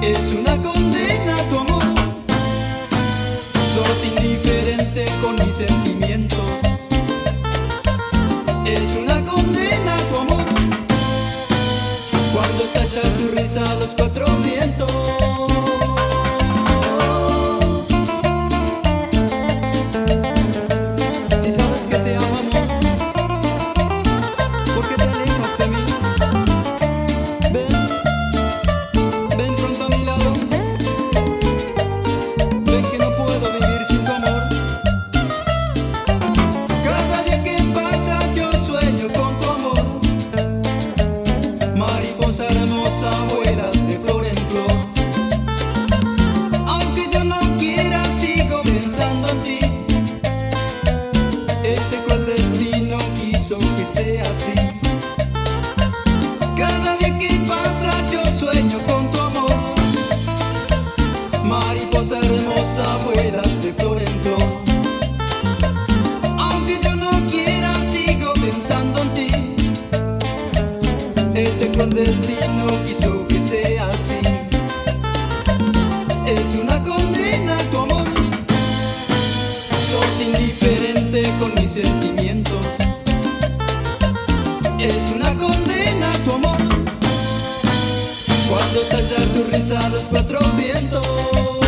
Es una condena tu amor. Sos indiferente con mis sentimientos. Es una condena tu amor. Cuando estalla tu risa a los cuatro vientos. Si sabes que te amo, amor, ¿por qué te alejas de mí? Ven pronto a mi lado. Ven que no puedo vivir sin tu amor. Cada día que pasa yo sueño con tu amor. Mariposa hermosa, vuelas de flor en flor. Aunque yo no quiera, sigo pensando en ti. Este cruel destino quiso que sea así. Cada día que pasa yo sueño con tu amor. Mariposa hermosa, vuelas de flor en flor. Aunque yo no quiera, sigo pensando en ti. Este cruel destino quiso que sea así. Es una condena tu amor. Sos indiferente con mis sentimientos. Es una condena tu amor. Cuando estalla tu risa a los cuatro vientos.